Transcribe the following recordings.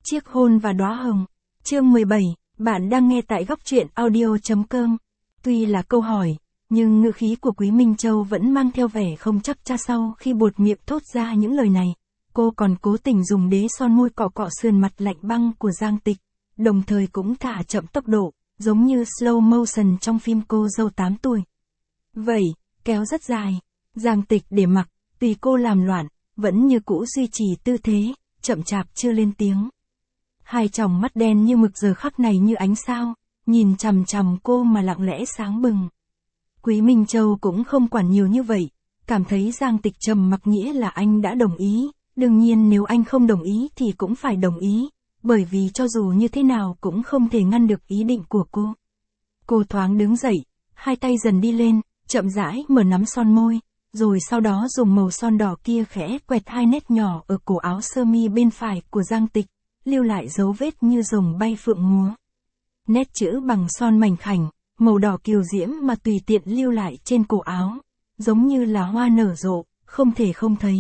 Chiếc hôn và đóa hồng. Chương 17, bạn đang nghe tại góc truyện audio.com. Tuy là câu hỏi, nhưng ngữ khí của Quý Minh Châu vẫn mang theo vẻ không chắc cha sau khi buột miệng thốt ra những lời này. Cô còn cố tình dùng đế son môi cọ cọ sườn mặt lạnh băng của Giang Tịch, đồng thời cũng thả chậm tốc độ, giống như slow motion trong phim Cô dâu 8 tuổi. Vậy, kéo rất dài. Giang Tịch để mặc, tùy cô làm loạn, vẫn như cũ duy trì tư thế, chậm chạp chưa lên tiếng. Hai tròng mắt đen như mực giờ khắc này như ánh sao, nhìn chằm chằm cô mà lặng lẽ sáng bừng. Quý Minh Châu cũng không quản nhiều như vậy, cảm thấy Giang Tịch trầm mặc nghĩa là anh đã đồng ý, đương nhiên nếu anh không đồng ý thì cũng phải đồng ý, bởi vì cho dù như thế nào cũng không thể ngăn được ý định của cô. Cô thoáng đứng dậy, hai tay dần đi lên, chậm rãi mở nắm son môi, rồi sau đó dùng màu son đỏ kia khẽ quẹt hai nét nhỏ ở cổ áo sơ mi bên phải của Giang Tịch, lưu lại dấu vết như rồng bay phượng múa. Nét chữ bằng son mảnh khảnh, màu đỏ kiều diễm mà tùy tiện lưu lại trên cổ áo, giống như là hoa nở rộ, không thể không thấy.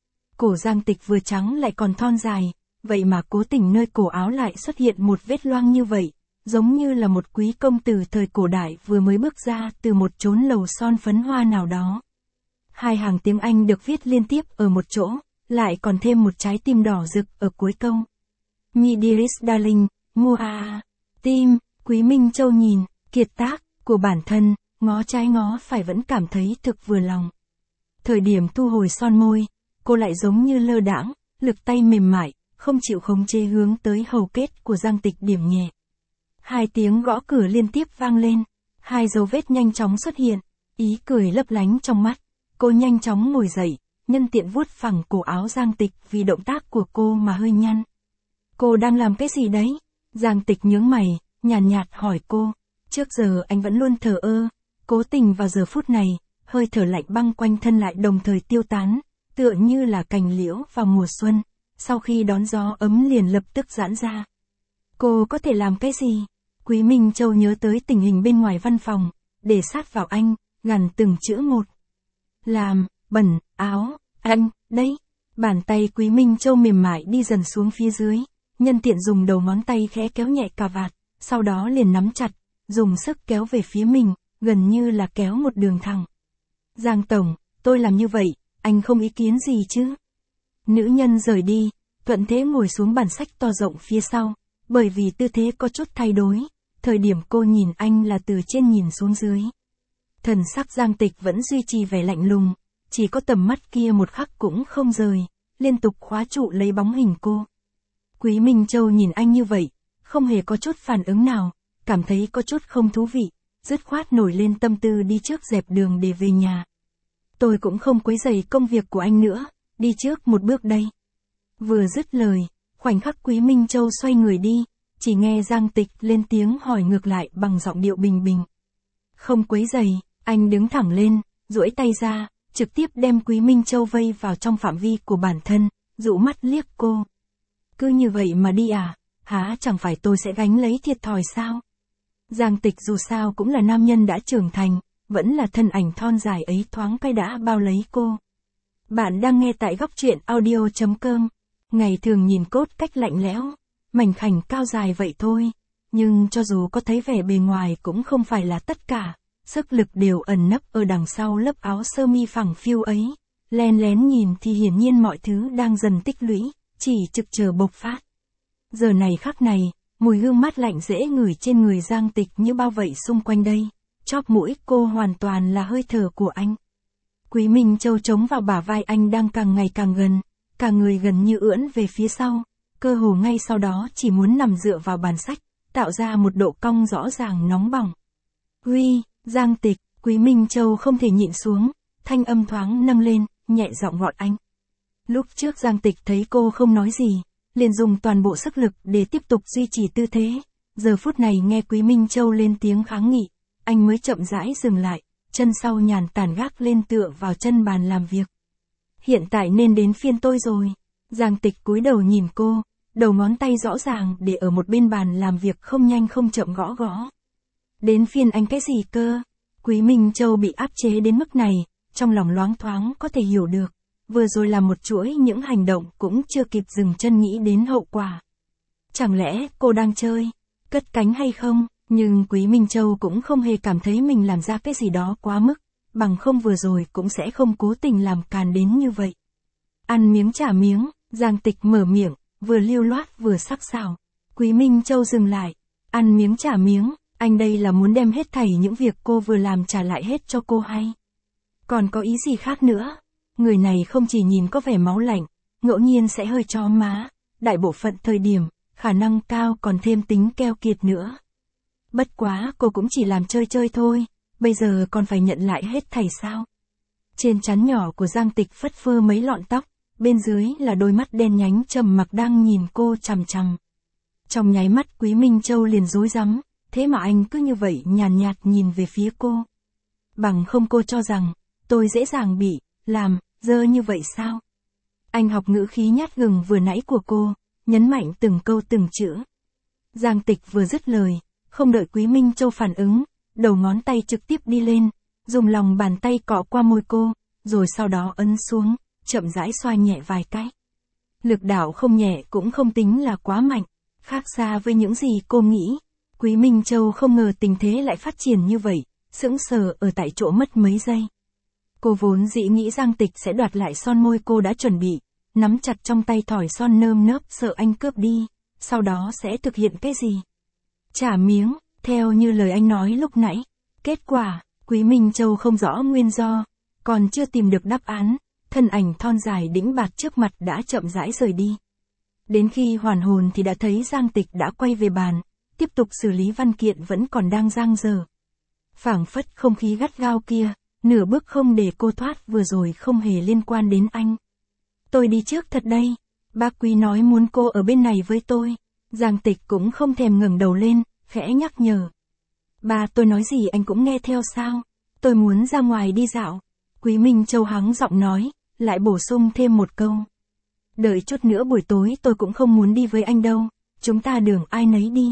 Cổ Giang Tịch vừa trắng lại còn thon dài, vậy mà cố tình nơi cổ áo lại xuất hiện một vết loang như vậy, giống như là một quý công tử thời cổ đại vừa mới bước ra từ một chốn lầu son phấn hoa nào đó. Hai hàng tiếng Anh được viết liên tiếp ở một chỗ, lại còn thêm một trái tim đỏ rực ở cuối câu. My dearest darling, mua tim. Quý Minh Châu nhìn, kiệt tác của bản thân, ngó trái ngó phải vẫn cảm thấy thực vừa lòng. Thời điểm thu hồi son môi, cô lại giống như lơ đãng, lực tay mềm mại, không chịu khống chế hướng tới hầu kết của Giang Tịch điểm nhẹ. Hai tiếng gõ cửa liên tiếp vang lên, hai dấu vết nhanh chóng xuất hiện, ý cười lấp lánh trong mắt. Cô nhanh chóng ngồi dậy, nhân tiện vuốt phẳng cổ áo Giang Tịch vì động tác của cô mà hơi nhăn. Cô đang làm cái gì đấy? Giang Tịch nhướng mày, nhàn nhạt hỏi cô. Trước giờ anh vẫn luôn thờ ơ, cố tình vào giờ phút này, hơi thở lạnh băng quanh thân lại đồng thời tiêu tán, tựa như là cành liễu vào mùa xuân, sau khi đón gió ấm liền lập tức giãn ra. Cô có thể làm cái gì? Quý Minh Châu nhớ tới tình hình bên ngoài văn phòng, để sát vào anh, gằn từng chữ một. Làm, bẩn, áo, anh, đấy. Bàn tay Quý Minh Châu mềm mại đi dần xuống phía dưới, nhân tiện dùng đầu ngón tay khẽ kéo nhẹ cà vạt, sau đó liền nắm chặt, dùng sức kéo về phía mình, gần như là kéo một đường thẳng. Giang tổng, tôi làm như vậy, anh không ý kiến gì chứ? Nữ nhân rời đi, thuận thế ngồi xuống bàn sách to rộng phía sau, bởi vì tư thế có chút thay đổi, thời điểm cô nhìn anh là từ trên nhìn xuống dưới. Thần sắc Giang Tịch vẫn duy trì vẻ lạnh lùng, chỉ có tầm mắt kia một khắc cũng không rời, liên tục khóa trụ lấy bóng hình cô. Quý Minh Châu nhìn anh như vậy, không hề có chút phản ứng nào, cảm thấy có chút không thú vị, dứt khoát nổi lên tâm tư đi trước dẹp đường để về nhà. Tôi cũng không quấy rầy công việc của anh nữa, đi trước một bước đây. Vừa dứt lời, khoảnh khắc Quý Minh Châu xoay người đi, chỉ nghe Giang Tịch lên tiếng hỏi ngược lại bằng giọng điệu bình bình. Không quấy rầy. Anh đứng thẳng lên, duỗi tay ra, trực tiếp đem Quý Minh Châu vây vào trong phạm vi của bản thân, dụ mắt liếc cô. Cứ như vậy mà đi à, hả chẳng phải tôi sẽ gánh lấy thiệt thòi sao? Giang Tịch dù sao cũng là nam nhân đã trưởng thành, vẫn là thân ảnh thon dài ấy thoáng cái đã bao lấy cô. Bạn đang nghe tại góc truyện audio.com. Ngày thường nhìn cốt cách lạnh lẽo, mảnh khảnh cao dài vậy thôi, nhưng cho dù có thấy vẻ bề ngoài cũng không phải là tất cả. Sức lực đều ẩn nấp ở đằng sau lớp áo sơ mi phẳng phiu ấy, len lén nhìn thì hiển nhiên mọi thứ đang dần tích lũy, chỉ trực chờ bộc phát. Giờ này khắc này, mùi hương mát lạnh dễ ngửi trên người Giang Tịch như bao vây xung quanh đây, chóp mũi cô hoàn toàn là hơi thở của anh. Quý Minh Châu chống vào bả vai anh đang càng ngày càng gần, cả người gần như ưỡn về phía sau, cơ hồ ngay sau đó chỉ muốn nằm dựa vào bàn sách, tạo ra một độ cong rõ ràng nóng bỏng. Uy, Giang Tịch, Quý Minh Châu không thể nhịn xuống, thanh âm thoáng nâng lên, nhẹ giọng gọi anh. Lúc trước Giang Tịch thấy cô không nói gì, liền dùng toàn bộ sức lực để tiếp tục duy trì tư thế. Giờ phút này nghe Quý Minh Châu lên tiếng kháng nghị, anh mới chậm rãi dừng lại, chân sau nhàn tản gác lên tựa vào chân bàn làm việc. Hiện tại nên đến phiên tôi rồi. Giang Tịch cúi đầu nhìn cô, đầu ngón tay rõ ràng để ở một bên bàn làm việc không nhanh không chậm gõ gõ. Đến phiên anh cái gì cơ? Quý Minh Châu bị áp chế đến mức này, trong lòng loáng thoáng có thể hiểu được. Vừa rồi là một chuỗi những hành động cũng chưa kịp dừng chân nghĩ đến hậu quả. Chẳng lẽ cô đang chơi, cất cánh hay không? Nhưng Quý Minh Châu cũng không hề cảm thấy mình làm ra cái gì đó quá mức, bằng không vừa rồi cũng sẽ không cố tình làm càn đến như vậy. Ăn miếng trả miếng, Giang Tịch mở miệng, vừa lưu loát vừa sắc sảo. Quý Minh Châu dừng lại. Ăn miếng trả miếng, anh đây là muốn đem hết thảy những việc cô vừa làm trả lại hết cho cô hay? Còn có ý gì khác nữa? Người này không chỉ nhìn có vẻ máu lạnh, ngẫu nhiên sẽ hơi chó má, đại bộ phận thời điểm, khả năng cao còn thêm tính keo kiệt nữa. Bất quá cô cũng chỉ làm chơi chơi thôi, bây giờ còn phải nhận lại hết thảy sao? Trên trán nhỏ của Giang Tịch phất phơ mấy lọn tóc, bên dưới là đôi mắt đen nhánh trầm mặc đang nhìn cô chằm chằm. Trong nháy mắt Quý Minh Châu liền rối rắm, thế mà anh cứ như vậy nhàn nhạt nhìn về phía cô. Bằng không cô cho rằng, tôi dễ dàng bị, làm, dơ như vậy sao? Anh học ngữ khí nhát gừng vừa nãy của cô, nhấn mạnh từng câu từng chữ. Giang Tịch vừa dứt lời, không đợi Quý Minh Châu phản ứng, đầu ngón tay trực tiếp đi lên, dùng lòng bàn tay cọ qua môi cô, rồi sau đó ấn xuống, chậm rãi xoa nhẹ vài cái. Lực đạo không nhẹ cũng không tính là quá mạnh, khác xa với những gì cô nghĩ. Quý Minh Châu không ngờ tình thế lại phát triển như vậy, sững sờ ở tại chỗ mất mấy giây. Cô vốn dĩ nghĩ Giang Tịch sẽ đoạt lại son môi cô đã chuẩn bị, nắm chặt trong tay thỏi son nơm nớp sợ anh cướp đi, sau đó sẽ thực hiện cái gì? Trả miếng, theo như lời anh nói lúc nãy. Kết quả, Quý Minh Châu không rõ nguyên do, còn chưa tìm được đáp án, thân ảnh thon dài đĩnh bạt trước mặt đã chậm rãi rời đi. Đến khi hoàn hồn thì đã thấy Giang Tịch đã quay về bàn, tiếp tục xử lý văn kiện vẫn còn đang dang dở. Phảng phất không khí gắt gao kia, nửa bước không để cô thoát vừa rồi không hề liên quan đến anh. Tôi đi trước thật đây, bác Quý nói muốn cô ở bên này với tôi. Giang Tịch cũng không thèm ngẩng đầu lên, khẽ nhắc nhở. Ba tôi nói gì anh cũng nghe theo sao? Tôi muốn ra ngoài đi dạo. Quý Minh Châu hắng giọng nói, lại bổ sung thêm một câu. Đợi chút nữa buổi tối tôi cũng không muốn đi với anh đâu, chúng ta đường ai nấy đi.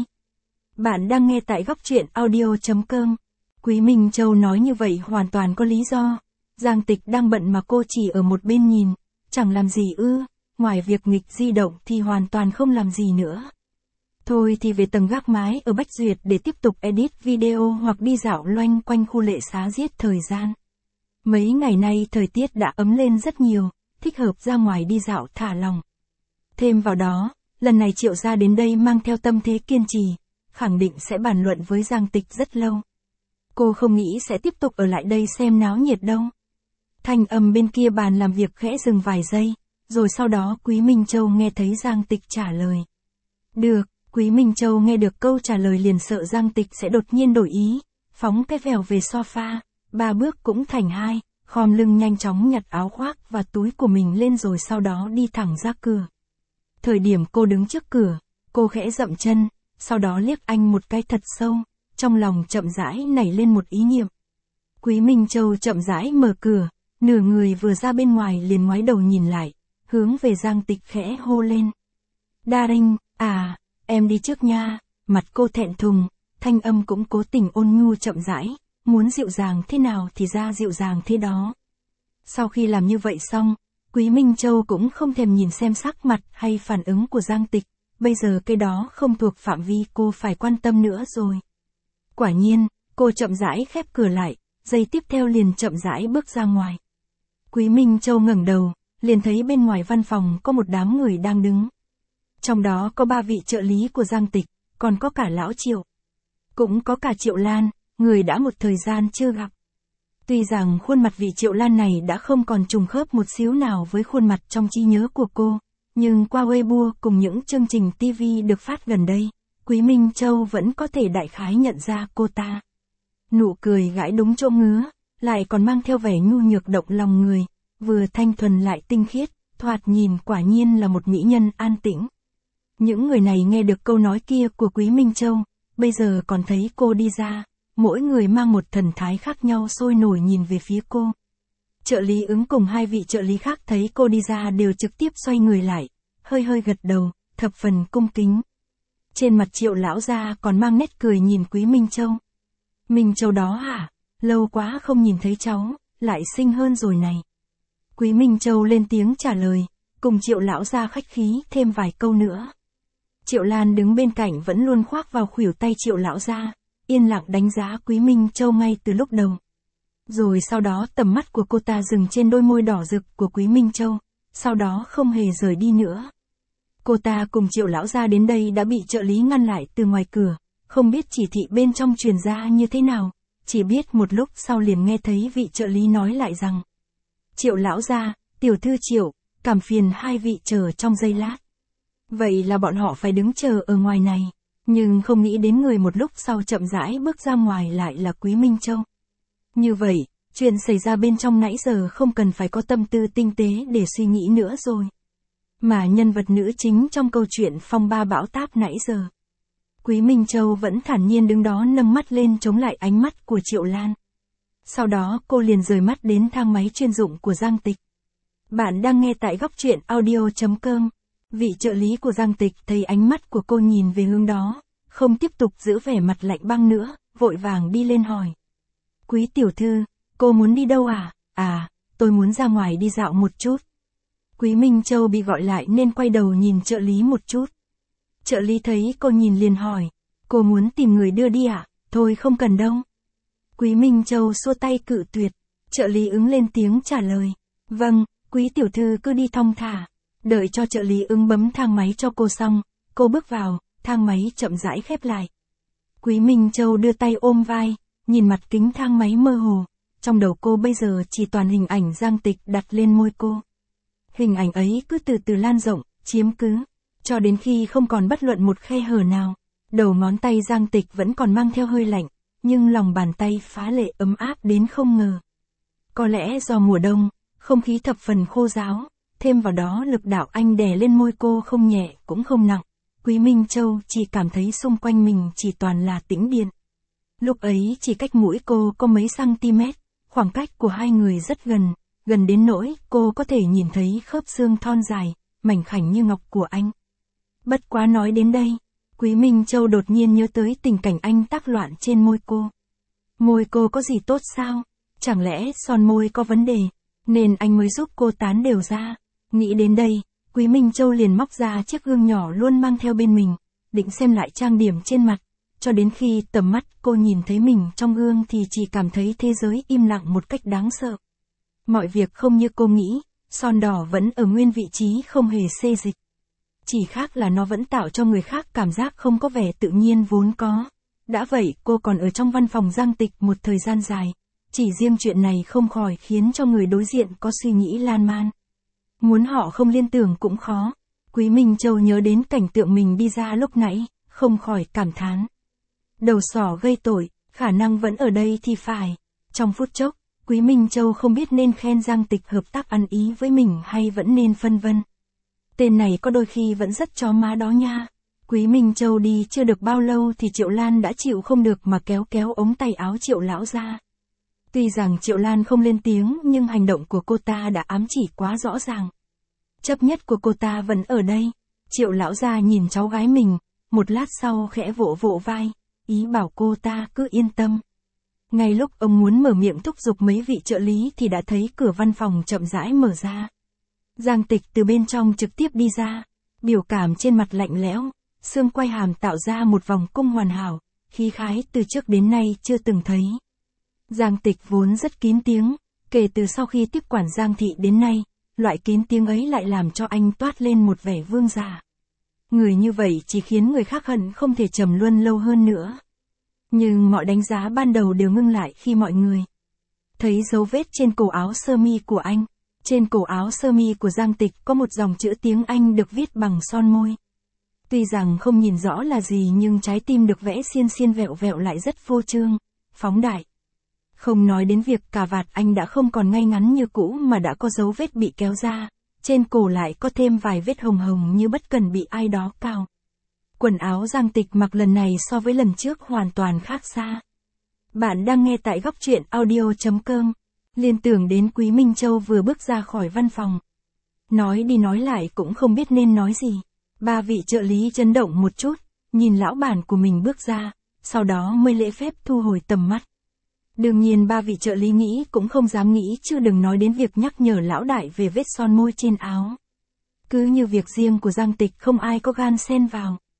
Bạn đang nghe tại góc truyện audio.com. Quý Minh Châu nói như vậy hoàn toàn có lý do. Giang Tịch đang bận mà cô chỉ ở một bên nhìn, chẳng làm gì ư, ngoài việc nghịch di động thì hoàn toàn không làm gì nữa. Thôi thì về tầng gác mái ở Bách Duyệt để tiếp tục edit video hoặc đi dạo loanh quanh khu Lệ Xá giết thời gian. Mấy ngày nay thời tiết đã ấm lên rất nhiều, thích hợp ra ngoài đi dạo thả lòng. Thêm vào đó, lần này Triệu gia đến đây mang theo tâm thế kiên trì, khẳng định sẽ bàn luận với Giang Tịch rất lâu. Cô không nghĩ sẽ tiếp tục ở lại đây xem náo nhiệt đâu. Thanh âm bên kia bàn làm việc khẽ dừng vài giây, rồi sau đó Quý Minh Châu nghe thấy Giang Tịch trả lời. Được, Quý Minh Châu nghe được câu trả lời liền sợ Giang Tịch sẽ đột nhiên đổi ý, phóng cái vèo về sofa, 3 bước cũng thành 2, khom lưng nhanh chóng nhặt áo khoác và túi của mình lên rồi sau đó đi thẳng ra cửa. Thời điểm cô đứng trước cửa, cô khẽ dậm chân, sau đó liếc anh một cái thật sâu, trong lòng chậm rãi nảy lên một ý niệm. Quý Minh Châu chậm rãi mở cửa, nửa người vừa ra bên ngoài liền ngoái đầu nhìn lại, hướng về Giang Tịch khẽ hô lên. Darling, à, em đi trước nha. Mặt cô thẹn thùng, thanh âm cũng cố tình ôn nhu chậm rãi, muốn dịu dàng thế nào thì ra dịu dàng thế đó. Sau khi làm như vậy xong, Quý Minh Châu cũng không thèm nhìn xem sắc mặt hay phản ứng của Giang Tịch, bây giờ cái đó không thuộc phạm vi cô phải quan tâm nữa rồi. Quả nhiên, cô chậm rãi khép cửa lại, giây tiếp theo liền chậm rãi bước ra ngoài. Quý Minh Châu ngẩng đầu, liền thấy bên ngoài văn phòng có một đám người đang đứng. Trong đó có 3 vị trợ lý của Giang Tịch, còn có cả lão Triệu. Cũng có cả Triệu Lan, người đã một thời gian chưa gặp. Tuy rằng khuôn mặt vị Triệu Lan này đã không còn trùng khớp một xíu nào với khuôn mặt trong trí nhớ của cô, nhưng qua Weibo cùng những chương trình TV được phát gần đây, Quý Minh Châu vẫn có thể đại khái nhận ra cô ta. Nụ cười gãi đúng chỗ ngứa, lại còn mang theo vẻ nhu nhược động lòng người, vừa thanh thuần lại tinh khiết, thoạt nhìn quả nhiên là một mỹ nhân an tĩnh. Những người này nghe được câu nói kia của Quý Minh Châu, bây giờ còn thấy cô đi ra, mỗi người mang một thần thái khác nhau sôi nổi nhìn về phía cô. Trợ lý ứng cùng 2 vị trợ lý khác thấy cô đi ra đều trực tiếp xoay người lại, hơi hơi gật đầu, thập phần cung kính. Trên mặt Triệu lão gia còn mang nét cười nhìn Quý Minh Châu. Minh Châu đó hả? Lâu quá không nhìn thấy cháu, lại xinh hơn rồi này. Quý Minh Châu lên tiếng trả lời, cùng Triệu lão gia khách khí thêm vài câu nữa. Triệu Lan đứng bên cạnh vẫn luôn khoác vào khuỷu tay Triệu lão gia, yên lặng đánh giá Quý Minh Châu ngay từ lúc đầu. Rồi sau đó tầm mắt của cô ta dừng trên đôi môi đỏ rực của Quý Minh Châu, sau đó không hề rời đi nữa. Cô ta cùng Triệu lão gia đến đây đã bị trợ lý ngăn lại từ ngoài cửa, không biết chỉ thị bên trong truyền ra như thế nào, chỉ biết một lúc sau liền nghe thấy vị trợ lý nói lại rằng: Triệu lão gia, tiểu thư Triệu, cảm phiền hai vị chờ trong giây lát. Vậy là bọn họ phải đứng chờ ở ngoài này, nhưng không nghĩ đến người một lúc sau chậm rãi bước ra ngoài lại là Quý Minh Châu. Như vậy, chuyện xảy ra bên trong nãy giờ không cần phải có tâm tư tinh tế để suy nghĩ nữa rồi. Mà nhân vật nữ chính trong câu chuyện phong ba bão táp nãy giờ, Quý Minh Châu vẫn thản nhiên đứng đó nâng mắt lên chống lại ánh mắt của Triệu Lan. Sau đó cô liền rời mắt đến thang máy chuyên dụng của Giang Tịch. Bạn đang nghe tại góc truyện audio.com. Vị trợ lý của Giang Tịch thấy ánh mắt của cô nhìn về hướng đó, không tiếp tục giữ vẻ mặt lạnh băng nữa, vội vàng đi lên hỏi. Quý tiểu thư, cô muốn đi đâu à? À, tôi muốn ra ngoài đi dạo một chút. Quý Minh Châu bị gọi lại nên quay đầu nhìn trợ lý một chút. Trợ lý thấy cô nhìn liền hỏi, cô muốn tìm người đưa đi à? Thôi không cần đâu. Quý Minh Châu xua tay cự tuyệt. Trợ lý ứng lên tiếng trả lời. Vâng, quý tiểu thư cứ đi thong thả. Đợi cho trợ lý ứng bấm thang máy cho cô xong, cô bước vào, thang máy chậm rãi khép lại. Quý Minh Châu đưa tay ôm vai, nhìn mặt kính thang máy mơ hồ. Trong đầu cô bây giờ chỉ toàn hình ảnh Giang Tịch đặt lên môi cô. Hình ảnh ấy cứ từ từ lan rộng, chiếm cứ, cho đến khi không còn bất luận một khe hở nào. Đầu ngón tay Giang Tịch vẫn còn mang theo hơi lạnh, nhưng lòng bàn tay phá lệ ấm áp đến không ngờ. Có lẽ do mùa đông, không khí thập phần khô ráo, thêm vào đó lực đạo anh đè lên môi cô không nhẹ cũng không nặng. Quý Minh Châu chỉ cảm thấy xung quanh mình chỉ toàn là tĩnh điện. Lúc ấy chỉ cách mũi cô có mấy cm, khoảng cách của hai người rất gần, gần đến nỗi cô có thể nhìn thấy khớp xương thon dài, mảnh khảnh như ngọc của anh. Bất quá nói đến đây, Quý Minh Châu đột nhiên nhớ tới tình cảnh anh tác loạn trên môi cô. Môi cô có gì tốt sao? Chẳng lẽ son môi có vấn đề, nên anh mới giúp cô tán đều ra? Nghĩ đến đây, Quý Minh Châu liền móc ra chiếc gương nhỏ luôn mang theo bên mình, định xem lại trang điểm trên mặt, cho đến khi tầm mắt cô nhìn thấy mình trong gương thì chỉ cảm thấy thế giới im lặng một cách đáng sợ. Mọi việc không như cô nghĩ, son đỏ vẫn ở nguyên vị trí không hề xê dịch. Chỉ khác là nó vẫn tạo cho người khác cảm giác không có vẻ tự nhiên vốn có. Đã vậy cô còn ở trong văn phòng Giang Tịch một thời gian dài. Chỉ riêng chuyện này không khỏi khiến cho người đối diện có suy nghĩ lan man. Muốn họ không liên tưởng cũng khó. Quý Minh Châu nhớ đến cảnh tượng mình đi ra lúc nãy, không khỏi cảm thán. Đầu sỏ gây tội, khả năng vẫn ở đây thì phải. Trong phút chốc, Quý Minh Châu không biết nên khen Giang Tịch hợp tác ăn ý với mình hay vẫn nên phân vân. Tên này có đôi khi vẫn rất chó má đó nha. Quý Minh Châu đi chưa được bao lâu thì Triệu Lan đã chịu không được mà kéo kéo ống tay áo Triệu lão ra. Tuy rằng Triệu Lan không lên tiếng nhưng hành động của cô ta đã ám chỉ quá rõ ràng. Chấp nhất của cô ta vẫn ở đây. Triệu lão ra nhìn cháu gái mình, một lát sau khẽ vỗ vỗ vai, ý bảo cô ta cứ yên tâm. Ngay lúc ông muốn mở miệng thúc giục mấy vị trợ lý thì đã thấy cửa văn phòng chậm rãi mở ra. Giang Tịch từ bên trong trực tiếp đi ra, biểu cảm trên mặt lạnh lẽo, xương quai hàm tạo ra một vòng cung hoàn hảo, khí khái từ trước đến nay chưa từng thấy. Giang Tịch vốn rất kín tiếng, kể từ sau khi tiếp quản Giang Thị đến nay, loại kín tiếng ấy lại làm cho anh toát lên một vẻ vương giả. Người như vậy chỉ khiến người khác hận không thể trầm luân lâu hơn nữa. Nhưng mọi đánh giá ban đầu đều ngưng lại khi mọi người thấy dấu vết trên cổ áo sơ mi của anh. Trên cổ áo sơ mi của Giang Tịch có một dòng chữ tiếng Anh được viết bằng son môi. Tuy rằng không nhìn rõ là gì nhưng trái tim được vẽ xiên xiên vẹo vẹo lại rất phô trương, phóng đại. Không nói đến việc cà vạt anh đã không còn ngay ngắn như cũ mà đã có dấu vết bị kéo ra, trên cổ lại có thêm vài vết hồng hồng như bất cần bị ai đó cào. Quần áo Giang Tịch mặc lần này so với lần trước hoàn toàn khác xa. Bạn đang nghe tại góc truyện audio.com. Liên tưởng đến Quý Minh Châu vừa bước ra khỏi văn phòng. Nói đi nói lại cũng không biết nên nói gì. Ba vị trợ lý chấn động một chút, nhìn lão bản của mình bước ra, sau đó mới lễ phép thu hồi tầm mắt. Đương nhiên ba vị trợ lý nghĩ cũng không dám nghĩ chứ đừng nói đến việc nhắc nhở lão đại về vết son môi trên áo. Cứ như việc riêng của Giang Tịch không ai có gan xen vào.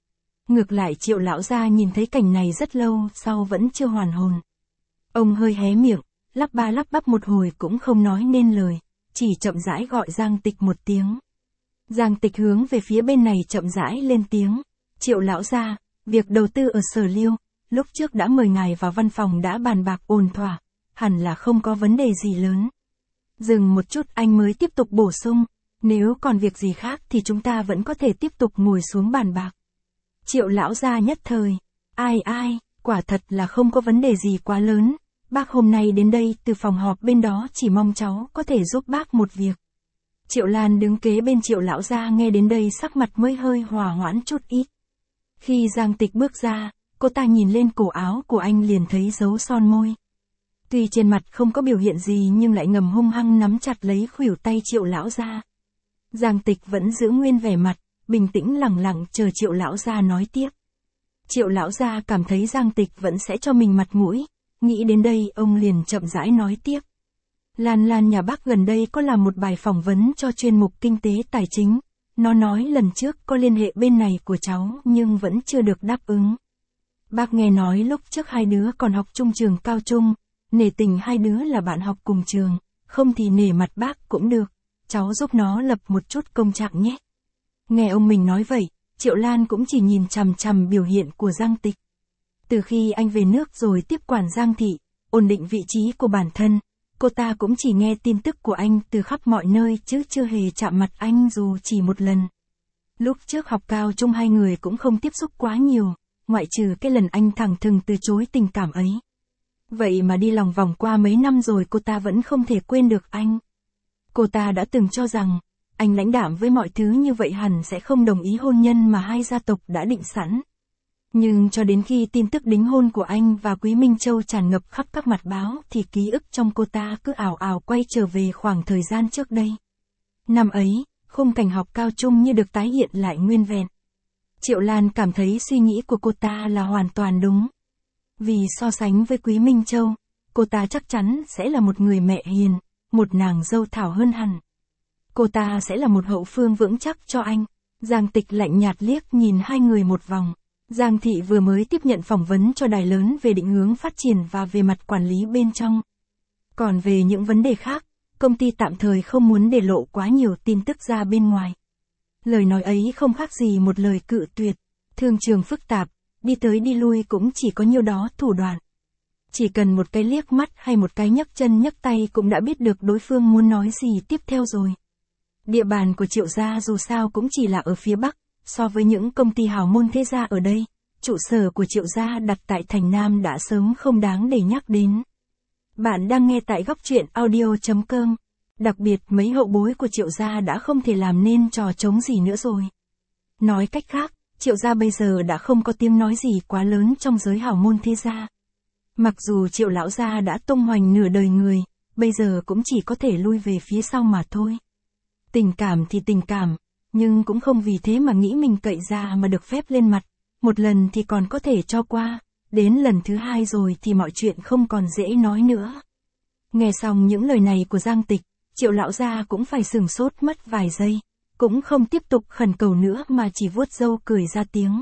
Ngược lại Triệu lão gia nhìn thấy cảnh này rất lâu sau vẫn chưa hoàn hồn. Ông hơi hé miệng, lắp ba lắp bắp một hồi cũng không nói nên lời, chỉ chậm rãi gọi Giang Tịch một tiếng. Giang Tịch hướng về phía bên này chậm rãi lên tiếng. Triệu lão gia, việc đầu tư ở Sở Liêu, lúc trước đã mời ngài vào văn phòng đã bàn bạc ổn thỏa, hẳn là không có vấn đề gì lớn. Dừng một chút anh mới tiếp tục bổ sung, nếu còn việc gì khác thì chúng ta vẫn có thể tiếp tục ngồi xuống bàn bạc. Triệu lão gia nhất thời, ai, quả thật là không có vấn đề gì quá lớn, bác hôm nay đến đây từ phòng họp bên đó chỉ mong cháu có thể giúp bác một việc. Triệu Lan đứng kế bên Triệu lão gia nghe đến đây sắc mặt mới hơi hòa hoãn chút ít. Khi Giang Tịch bước ra, cô ta nhìn lên cổ áo của anh liền thấy dấu son môi. Tuy trên mặt không có biểu hiện gì nhưng lại ngầm hung hăng nắm chặt lấy khuỷu tay Triệu lão gia. Giang Tịch vẫn giữ nguyên vẻ mặt, bình tĩnh lẳng lặng chờ Triệu lão gia nói tiếp. Triệu lão gia cảm thấy Giang Tịch vẫn sẽ cho mình mặt mũi, nghĩ đến đây ông liền chậm rãi nói tiếp. Lan nhà bác gần đây có làm một bài phỏng vấn cho chuyên mục kinh tế tài chính, nó nói lần trước có liên hệ bên này của cháu nhưng vẫn chưa được đáp ứng. Bác nghe nói lúc trước hai đứa còn học chung trường cao trung, nể tình hai đứa là bạn học cùng trường, không thì nể mặt bác cũng được, cháu giúp nó lập một chút công trạng nhé. Nghe ông mình nói vậy, Triệu Lan cũng chỉ nhìn chằm chằm biểu hiện của Giang Tịch. Từ khi anh về nước rồi tiếp quản Giang thị, ổn định vị trí của bản thân, cô ta cũng chỉ nghe tin tức của anh từ khắp mọi nơi chứ chưa hề chạm mặt anh dù chỉ một lần. Lúc trước học cao trung hai người cũng không tiếp xúc quá nhiều, ngoại trừ cái lần anh thẳng thừng từ chối tình cảm ấy. Vậy mà đi lòng vòng qua mấy năm rồi cô ta vẫn không thể quên được anh. Cô ta đã từng cho rằng, anh lãnh đạm với mọi thứ như vậy hẳn sẽ không đồng ý hôn nhân mà hai gia tộc đã định sẵn. Nhưng cho đến khi tin tức đính hôn của anh và Quý Minh Châu tràn ngập khắp các mặt báo thì ký ức trong cô ta cứ ảo ảo quay trở về khoảng thời gian trước đây. Năm ấy, khung cảnh học cao trung như được tái hiện lại nguyên vẹn. Triệu Lan cảm thấy suy nghĩ của cô ta là hoàn toàn đúng. Vì so sánh với Quý Minh Châu, cô ta chắc chắn sẽ là một người mẹ hiền, một nàng dâu thảo hơn hẳn. Cô ta sẽ là một hậu phương vững chắc cho anh. Giang Tịch lạnh nhạt liếc nhìn hai người một vòng. Giang Thị vừa mới tiếp nhận phỏng vấn cho đài lớn về định hướng phát triển và về mặt quản lý bên trong. Còn về những vấn đề khác, công ty tạm thời không muốn để lộ quá nhiều tin tức ra bên ngoài. Lời nói ấy không khác gì một lời cự tuyệt. Thương trường phức tạp, đi tới đi lui cũng chỉ có nhiêu đó thủ đoạn. Chỉ cần một cái liếc mắt hay một cái nhấc chân nhấc tay cũng đã biết được đối phương muốn nói gì tiếp theo rồi. Địa bàn của Triệu gia dù sao cũng chỉ là ở phía Bắc, so với những công ty hào môn thế gia ở đây, trụ sở của Triệu gia đặt tại thành Nam đã sớm không đáng để nhắc đến. Bạn đang nghe tại góc truyện audio.com. Đặc biệt mấy hậu bối của Triệu gia đã không thể làm nên trò trống gì nữa rồi. Nói cách khác, Triệu gia bây giờ đã không có tiếng nói gì quá lớn trong giới hào môn thế gia. Mặc dù Triệu lão gia đã tung hoành nửa đời người, bây giờ cũng chỉ có thể lui về phía sau mà thôi. Tình cảm thì tình cảm, nhưng cũng không vì thế mà nghĩ mình cậy ra mà được phép lên mặt. Một lần thì còn có thể cho qua, đến lần thứ hai rồi thì mọi chuyện không còn dễ nói nữa. Nghe xong những lời này của Giang Tịch, Triệu lão gia cũng phải sửng sốt mất vài giây, cũng không tiếp tục khẩn cầu nữa mà chỉ vuốt râu cười ra tiếng.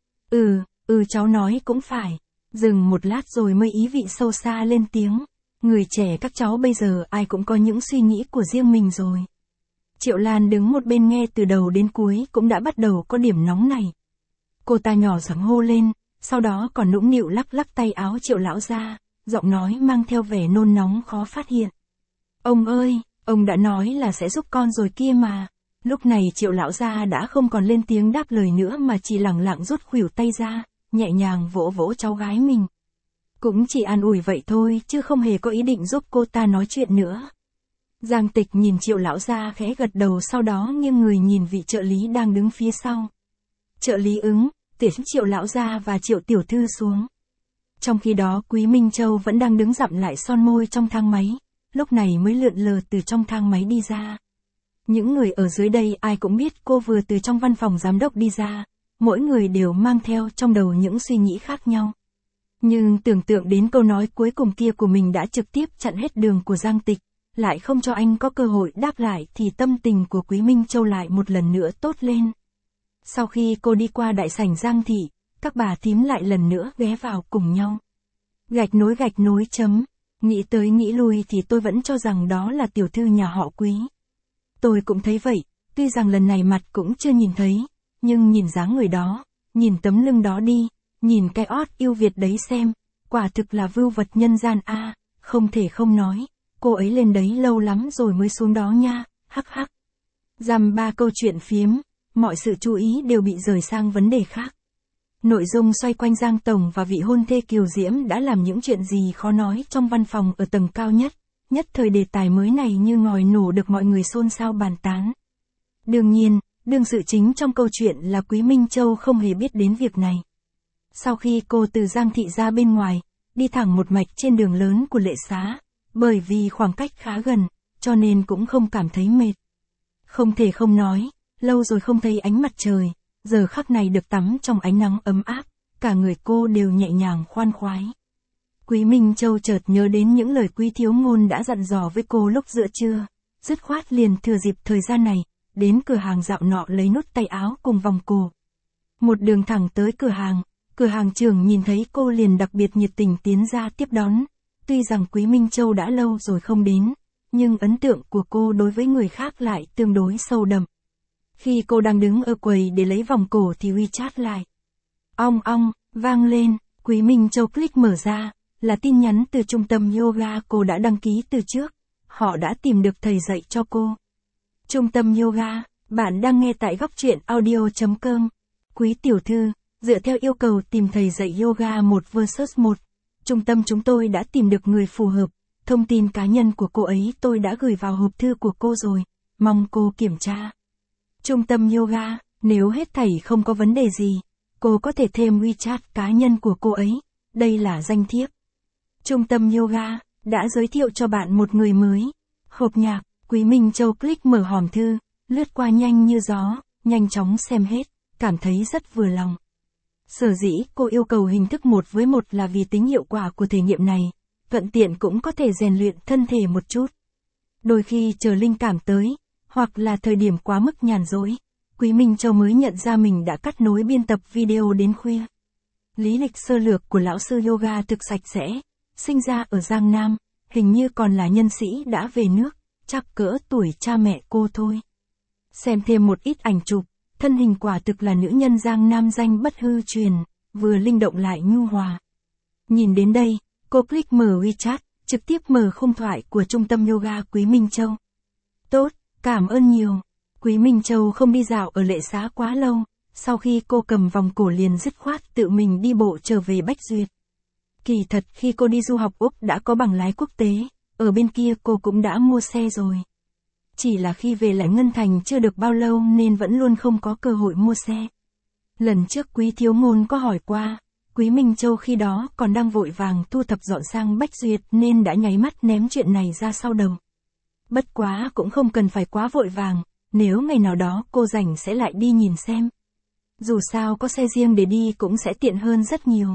Cháu nói cũng phải. Dừng một lát rồi mới ý vị sâu xa lên tiếng. Người trẻ các cháu bây giờ ai cũng có những suy nghĩ của riêng mình rồi. Triệu Lan đứng một bên nghe từ đầu đến cuối cũng đã bắt đầu có điểm nóng này. Cô ta nhỏ giọng hô lên, sau đó còn nũng nịu lắc lắc tay áo Triệu lão gia, giọng nói mang theo vẻ nôn nóng khó phát hiện. Ông ơi, ông đã nói là sẽ giúp con rồi kia mà. Lúc này Triệu lão gia đã không còn lên tiếng đáp lời nữa mà chỉ lẳng lặng rút khuỷu tay ra, nhẹ nhàng vỗ vỗ cháu gái mình. Cũng chỉ an ủi vậy thôi chứ không hề có ý định giúp cô ta nói chuyện nữa. Giang Tịch nhìn Triệu lão gia khẽ gật đầu, sau đó nghiêng người nhìn vị trợ lý đang đứng phía sau. Trợ lý ứng, tiễn Triệu lão gia và Triệu tiểu thư xuống. Trong khi đó Quý Minh Châu vẫn đang đứng dặm lại son môi trong thang máy, lúc này mới lượn lờ từ trong thang máy đi ra. Những người ở dưới đây ai cũng biết cô vừa từ trong văn phòng giám đốc đi ra, mỗi người đều mang theo trong đầu những suy nghĩ khác nhau. Nhưng tưởng tượng đến câu nói cuối cùng kia của mình đã trực tiếp chặn hết đường của Giang Tịch, lại không cho anh có cơ hội đáp lại thì tâm tình của Quý Minh Châu lại một lần nữa tốt lên. Sau khi cô đi qua đại sảnh Giang thị, các bà thím lại lần nữa ghé vào cùng nhau. Gạch nối chấm. Nghĩ tới nghĩ lui thì tôi vẫn cho rằng đó là tiểu thư nhà họ Quý. Tôi cũng thấy vậy, tuy rằng lần này mặt cũng chưa nhìn thấy, nhưng nhìn dáng người đó, nhìn tấm lưng đó đi, nhìn cái ót yêu Việt đấy xem, quả thực là vưu vật nhân gian a, không thể không nói, cô ấy lên đấy lâu lắm rồi mới xuống đó nha, hắc hắc. Dăm ba câu chuyện phiếm, mọi sự chú ý đều bị rời sang vấn đề khác. Nội dung xoay quanh Giang Tổng và vị hôn thê Kiều Diễm đã làm những chuyện gì khó nói trong văn phòng ở tầng cao nhất, nhất thời đề tài mới này như ngòi nổ được mọi người xôn xao bàn tán. Đương nhiên, đương sự chính trong câu chuyện là Quý Minh Châu không hề biết đến việc này. Sau khi cô từ Giang Thị ra bên ngoài, đi thẳng một mạch trên đường lớn của Lệ Xá, bởi vì khoảng cách khá gần, cho nên cũng không cảm thấy mệt. Không thể không nói, lâu rồi không thấy ánh mặt trời, giờ khắc này được tắm trong ánh nắng ấm áp, cả người cô đều nhẹ nhàng khoan khoái. Quý Minh Châu chợt nhớ đến những lời Quý Thiếu Ngôn đã dặn dò với cô lúc giữa trưa, dứt khoát liền thừa dịp thời gian này, đến cửa hàng dạo nọ lấy nút tay áo cùng vòng cổ. Một đường thẳng tới cửa hàng trưởng nhìn thấy cô liền đặc biệt nhiệt tình tiến ra tiếp đón, tuy rằng Quý Minh Châu đã lâu rồi không đến, nhưng ấn tượng của cô đối với người khác lại tương đối sâu đậm. Khi cô đang đứng ở quầy để lấy vòng cổ thì WeChat lại. Ong ong, vang lên, Quý Minh Châu click mở ra, là tin nhắn từ trung tâm yoga cô đã đăng ký từ trước. Họ đã tìm được thầy dạy cho cô. Trung tâm yoga, bạn đang nghe tại góc truyện audio.com. Quý tiểu thư, dựa theo yêu cầu tìm thầy dạy yoga 1 vs 1, trung tâm chúng tôi đã tìm được người phù hợp. Thông tin cá nhân của cô ấy tôi đã gửi vào hộp thư của cô rồi, mong cô kiểm tra. Trung tâm yoga, nếu hết thảy không có vấn đề gì, cô có thể thêm WeChat cá nhân của cô ấy, đây là danh thiếp. Trung tâm yoga đã giới thiệu cho bạn một người mới. Hộp nhạc, Quý Minh Châu click mở hòm thư, lướt qua nhanh như gió, nhanh chóng xem hết, cảm thấy rất vừa lòng. Sở dĩ cô yêu cầu hình thức 1 với 1 là vì tính hiệu quả của thể nghiệm này, thuận tiện cũng có thể rèn luyện thân thể một chút. Đôi khi chờ linh cảm tới, hoặc là thời điểm quá mức nhàn rỗi, Quý Minh Châu mới nhận ra mình đã cắt nối biên tập video đến khuya. Lý lịch sơ lược của lão sư yoga thực sạch sẽ, sinh ra ở Giang Nam, hình như còn là nhân sĩ đã về nước, chắc cỡ tuổi cha mẹ cô thôi. Xem thêm một ít ảnh chụp, thân hình quả thực là nữ nhân Giang Nam danh bất hư truyền, vừa linh động lại nhu hòa. Nhìn đến đây, cô click mở WeChat, trực tiếp mở khung thoại của trung tâm yoga Quý Minh Châu. Tốt, cảm ơn nhiều. Quý Minh Châu không đi dạo ở Lệ Xá quá lâu, sau khi cô cầm vòng cổ liền dứt khoát tự mình đi bộ trở về Bách Duyệt. Kỳ thật khi cô đi du học Úc đã có bằng lái quốc tế, ở bên kia cô cũng đã mua xe rồi. Chỉ là khi về lại Ngân Thành chưa được bao lâu nên vẫn luôn không có cơ hội mua xe. Lần trước Quý Thiếu Ngôn có hỏi qua, Quý Minh Châu khi đó còn đang vội vàng thu thập dọn sang Bách Duyệt nên đã nháy mắt ném chuyện này ra sau đầu. Bất quá cũng không cần phải quá vội vàng, nếu ngày nào đó cô rảnh sẽ lại đi nhìn xem. Dù sao có xe riêng để đi cũng sẽ tiện hơn rất nhiều.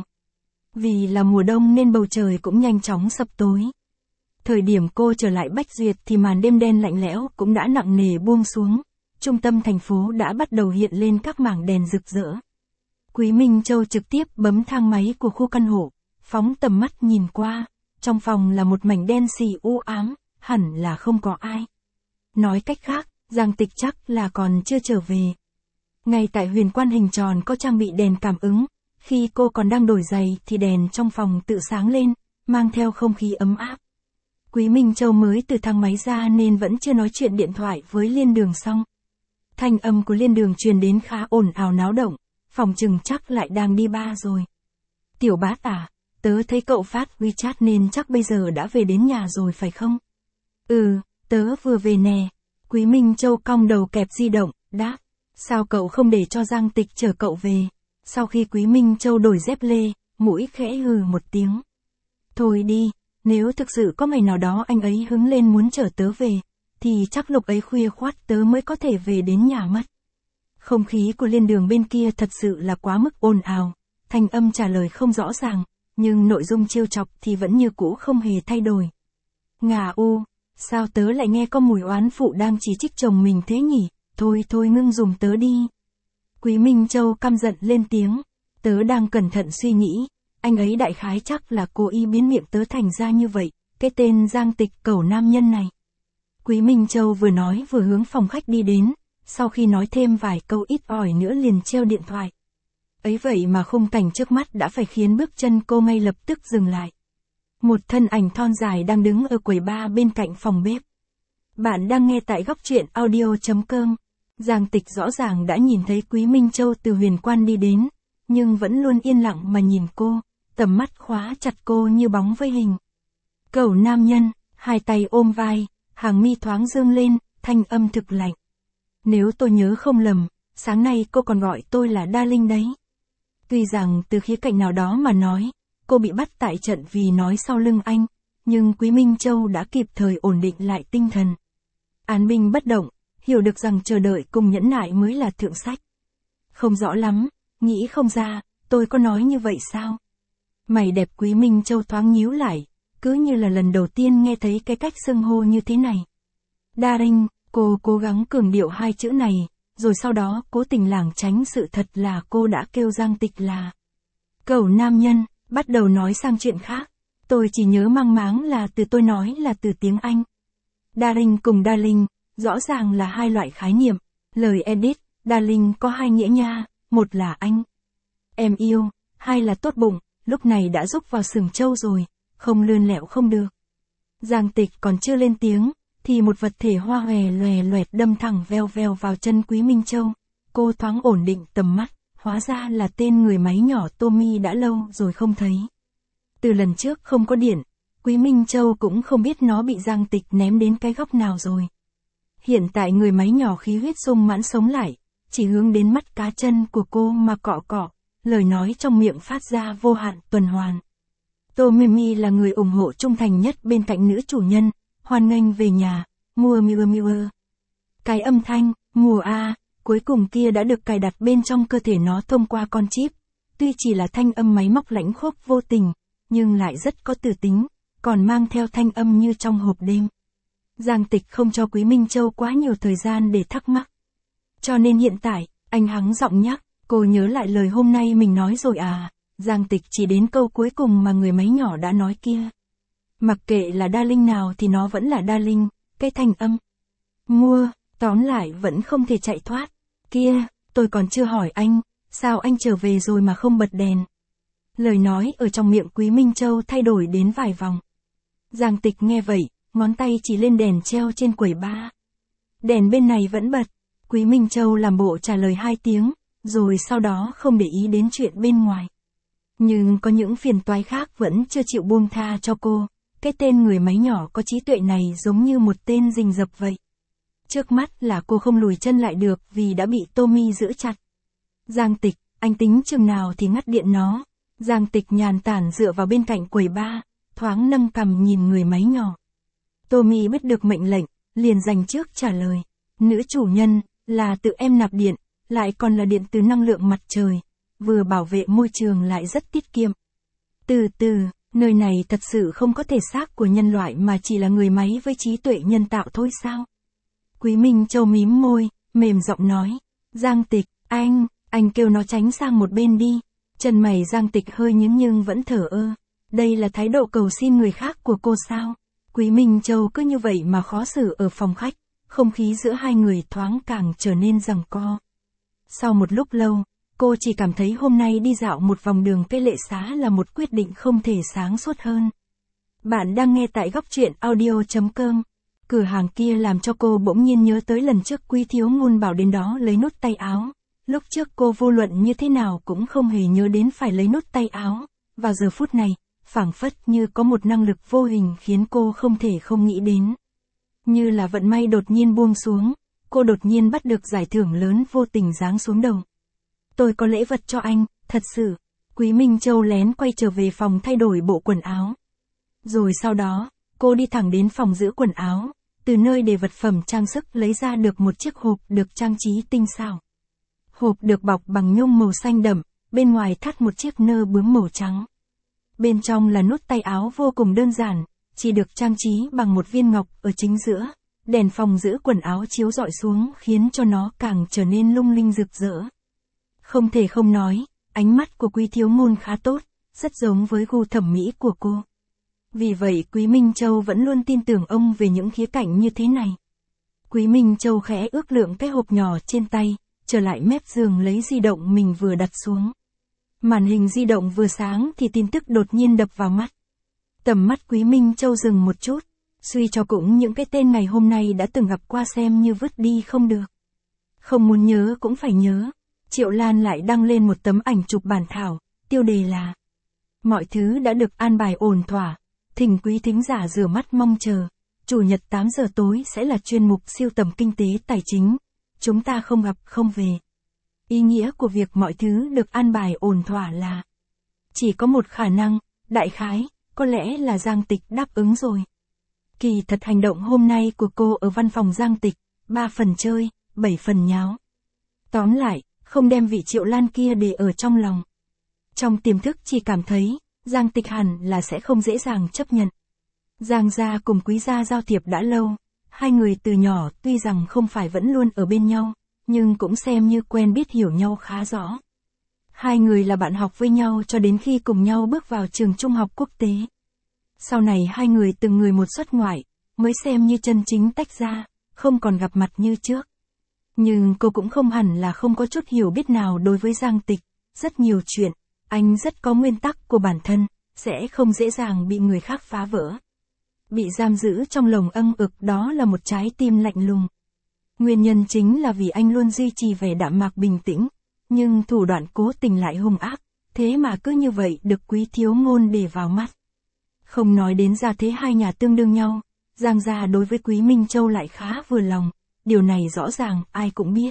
Vì là mùa đông nên bầu trời cũng nhanh chóng sập tối. Thời điểm cô trở lại Bách Duyệt thì màn đêm đen lạnh lẽo cũng đã nặng nề buông xuống. Trung tâm thành phố đã bắt đầu hiện lên các mảng đèn rực rỡ. Quý Minh Châu trực tiếp bấm thang máy của khu căn hộ, phóng tầm mắt nhìn qua. Trong phòng là một mảnh đen xì u ám, hẳn là không có ai. Nói cách khác, Giang Tịch chắc là còn chưa trở về. Ngay tại huyền quan hình tròn có trang bị đèn cảm ứng. Khi cô còn đang đổi giày thì đèn trong phòng tự sáng lên, mang theo không khí ấm áp. Quý Minh Châu mới từ thang máy ra nên vẫn chưa nói chuyện điện thoại với Liên Đường xong. Thanh âm của Liên Đường truyền đến khá ồn ào náo động, phòng chừng chắc lại đang đi bar rồi. Tiểu Bát à, tớ thấy cậu phát WeChat nên chắc bây giờ đã về đến nhà rồi phải không? Ừ, tớ vừa về nè. Quý Minh Châu cong đầu kẹp di động, đáp. Sao cậu không để cho Giang Tịch chở cậu về? Sau khi Quý Minh Châu đổi dép lê, mũi khẽ hừ một tiếng. Thôi đi, nếu thực sự có ngày nào đó anh ấy hứng lên muốn chở tớ về, thì chắc lúc ấy khuya khoắt tớ mới có thể về đến nhà mất. Không khí của Liên Đường bên kia thật sự là quá mức ồn ào, thanh âm trả lời không rõ ràng, nhưng nội dung trêu chọc thì vẫn như cũ không hề thay đổi. Ngà u, sao tớ lại nghe có mùi oán phụ đang chỉ trích chồng mình thế nhỉ, thôi ngưng dùng tớ đi. Quý Minh Châu căm giận lên tiếng, Tớ đang cẩn thận suy nghĩ, anh ấy đại khái chắc là cố ý biến miệng tớ thành ra như vậy, cái tên Giang Tịch cẩu nam nhân này. Quý Minh Châu vừa nói vừa hướng phòng khách đi đến, sau khi nói thêm vài câu ít ỏi nữa liền treo điện thoại. Ấy vậy mà khung cảnh trước mắt đã phải khiến bước chân cô ngay lập tức dừng lại. Một thân ảnh thon dài đang đứng ở quầy bar bên cạnh phòng bếp. Bạn đang nghe tại góc truyện audio.com. Giang Tịch rõ ràng đã nhìn thấy Quý Minh Châu từ huyền quan đi đến, nhưng vẫn luôn yên lặng mà nhìn cô, tầm mắt khóa chặt cô như bóng với hình. Cẩu nam nhân, hai tay ôm vai, hàng mi thoáng dương lên, thanh âm thực lạnh. Nếu tôi nhớ không lầm, sáng nay cô còn gọi tôi là Darling đấy. Tuy rằng từ khía cạnh nào đó mà nói, cô bị bắt tại trận vì nói sau lưng anh, nhưng Quý Minh Châu đã kịp thời ổn định lại tinh thần. Án binh bất động, hiểu được rằng chờ đợi cùng nhẫn nại mới là thượng sách. Không rõ lắm, nghĩ không ra, tôi có nói như vậy sao? Mày đẹp. Quý Minh Châu thoáng nhíu lại, cứ như là lần đầu tiên nghe thấy cái cách xưng hô như thế này. Darling, cô cố gắng cường điệu hai chữ này, rồi sau đó cố tình lảng tránh sự thật là cô đã kêu Giang Tịch là cẩu nam nhân, bắt đầu nói sang chuyện khác. Tôi chỉ nhớ mang máng là từ tôi nói là từ tiếng Anh. Darling cùng darling, rõ ràng là hai loại khái niệm. Lời edit, darling có hai nghĩa nha, một là anh, em yêu, hai là tốt bụng, lúc này đã rúc vào sừng trâu rồi, không lươn lẹo không được. Giang Tịch còn chưa lên tiếng, thì một vật thể hoa hòe loè loẹt đâm thẳng veo veo vào chân Quý Minh Châu. Cô thoáng ổn định tầm mắt, hóa ra là tên người máy nhỏ Tommy đã lâu rồi không thấy. Từ lần trước không có điện, Quý Minh Châu cũng không biết nó bị Giang Tịch ném đến cái góc nào rồi. Hiện tại người máy nhỏ khí huyết sung mãn sống lại, chỉ hướng đến mắt cá chân của cô mà cọ cọ, lời nói trong miệng phát ra vô hạn tuần hoàn. Tommy là người ủng hộ trung thành nhất bên cạnh nữ chủ nhân, hoan nghênh về nhà, mua mua. Cái âm thanh, mùa a, cuối cùng kia đã được cài đặt bên trong cơ thể nó thông qua con chip. Tuy chỉ là thanh âm máy móc lãnh khốc vô tình, nhưng lại rất có từ tính, còn mang theo thanh âm như trong hộp đêm. Giang Tịch không cho Quý Minh Châu quá nhiều thời gian để thắc mắc. Cho nên hiện tại, anh hắng giọng nhắc, cô nhớ lại lời hôm nay mình nói rồi à. Giang Tịch chỉ đến câu cuối cùng mà người máy nhỏ đã nói kia. Mặc kệ là darling nào thì nó vẫn là darling, cái thanh âm. Mua, tóm lại vẫn không thể chạy thoát. Kia, tôi còn chưa hỏi anh, sao anh trở về rồi mà không bật đèn? Lời nói ở trong miệng Quý Minh Châu thay đổi đến vài vòng. Giang Tịch nghe vậy, ngón tay chỉ lên đèn treo trên quầy bar. Đèn bên này vẫn bật. Quý Minh Châu làm bộ trả lời 2 tiếng, rồi sau đó không để ý đến chuyện bên ngoài. Nhưng có những phiền toái khác vẫn chưa chịu buông tha cho cô. Cái tên người máy nhỏ có trí tuệ này giống như một tên rình rập vậy. Trước mắt là cô không lùi chân lại được vì đã bị Tommy giữ chặt. Giang Tịch, anh tính chừng nào thì ngắt điện nó. Giang Tịch nhàn tản dựa vào bên cạnh quầy bar, thoáng nâng cằm nhìn người máy nhỏ. Tommy biết được mệnh lệnh, liền dành trước trả lời. Nữ chủ nhân, là tự em nạp điện, lại còn là điện từ năng lượng mặt trời, vừa bảo vệ môi trường lại rất tiết kiệm. Từ từ, nơi này thật sự không có thể xác của nhân loại mà chỉ là người máy với trí tuệ nhân tạo thôi sao? Quý Minh Châu mím môi, mềm giọng nói. Giang Tịch, anh kêu nó tránh sang một bên đi. Chân mày Giang Tịch hơi nhướng nhưng vẫn thở ơ. Đây là thái độ cầu xin người khác của cô sao? Quý Minh Châu cứ như vậy mà khó xử ở phòng khách, không khí giữa hai người thoáng càng trở nên giằng co. Sau một lúc lâu, cô chỉ cảm thấy hôm nay đi dạo một vòng đường Cây Lệ Xá là một quyết định không thể sáng suốt hơn. Bạn đang nghe tại góc truyện audio.com. Cửa hàng kia làm cho cô bỗng nhiên nhớ tới lần trước Quý Thiếu Ngôn bảo đến đó lấy nút tay áo. Lúc trước cô vô luận như thế nào cũng không hề nhớ đến phải lấy nút tay áo. Vào giờ phút này, phảng phất như có một năng lực vô hình khiến cô không thể không nghĩ đến. Như là vận may đột nhiên buông xuống, cô đột nhiên bắt được giải thưởng lớn vô tình giáng xuống đầu. Tôi có lễ vật cho anh, thật sự. Quý Minh Châu lén quay trở về phòng thay đổi bộ quần áo. Rồi sau đó, cô đi thẳng đến phòng giữ quần áo, từ nơi để vật phẩm trang sức lấy ra được một chiếc hộp được trang trí tinh xảo. Hộp được bọc bằng nhung màu xanh đậm, bên ngoài thắt một chiếc nơ bướm màu trắng. Bên trong là nút tay áo vô cùng đơn giản, chỉ được trang trí bằng một viên ngọc ở chính giữa. Đèn phòng giữ quần áo chiếu rọi xuống khiến cho nó càng trở nên lung linh rực rỡ. Không thể không nói, Ánh mắt của Quý Thiếu Ngôn khá tốt, rất giống với gu thẩm mỹ của cô. Vì vậy Quý Minh Châu vẫn luôn tin tưởng ông về những khía cạnh như thế này. Quý Minh Châu khẽ ước lượng cái hộp nhỏ trên tay, trở lại mép giường lấy di động mình vừa đặt xuống. Màn hình di động vừa sáng thì tin tức đột nhiên đập vào mắt. Tầm mắt Quý Minh Châu dừng một chút, suy cho cũng những cái tên ngày hôm nay đã từng gặp qua xem như vứt đi không được. Không muốn nhớ cũng phải nhớ. Triệu Lan lại đăng lên một tấm ảnh chụp bản thảo, tiêu đề là mọi thứ đã được an bài ổn thỏa, thỉnh quý thính giả rửa mắt mong chờ. Chủ nhật 8 giờ tối sẽ là chuyên mục siêu tầm kinh tế tài chính. Chúng ta không gặp không về. Ý nghĩa của việc mọi thứ được an bài ổn thỏa là chỉ có một khả năng, đại khái, có lẽ là Giang Tịch đáp ứng rồi. Kỳ thật hành động hôm nay của cô ở văn phòng Giang Tịch, 3 phần chơi, 7 phần nháo. Tóm lại, không đem vị Triệu Lan kia để ở trong lòng. Trong tiềm thức chỉ cảm thấy, Giang Tịch hẳn là sẽ không dễ dàng chấp nhận. Giang gia cùng Quý gia giao thiệp đã lâu, hai người từ nhỏ tuy rằng không phải vẫn luôn ở bên nhau, nhưng cũng xem như quen biết hiểu nhau khá rõ. Hai người là bạn học với nhau cho đến khi cùng nhau bước vào trường trung học quốc tế. Sau này hai người từng người một xuất ngoại, mới xem như chân chính tách ra, không còn gặp mặt như trước. Nhưng cô cũng không hẳn là không có chút hiểu biết nào đối với Giang Tịch, rất nhiều chuyện, anh rất có nguyên tắc của bản thân, sẽ không dễ dàng bị người khác phá vỡ. Bị giam giữ trong lồng âng ực đó là một trái tim lạnh lùng. Nguyên nhân chính là vì anh luôn duy trì vẻ đạm mạc bình tĩnh, nhưng thủ đoạn cố tình lại hung ác, thế mà cứ như vậy được Quý Thiếu Ngôn để vào mắt. Không nói đến gia thế hai nhà tương đương nhau, Giang gia đối với Quý Minh Châu lại khá vừa lòng, điều này rõ ràng ai cũng biết.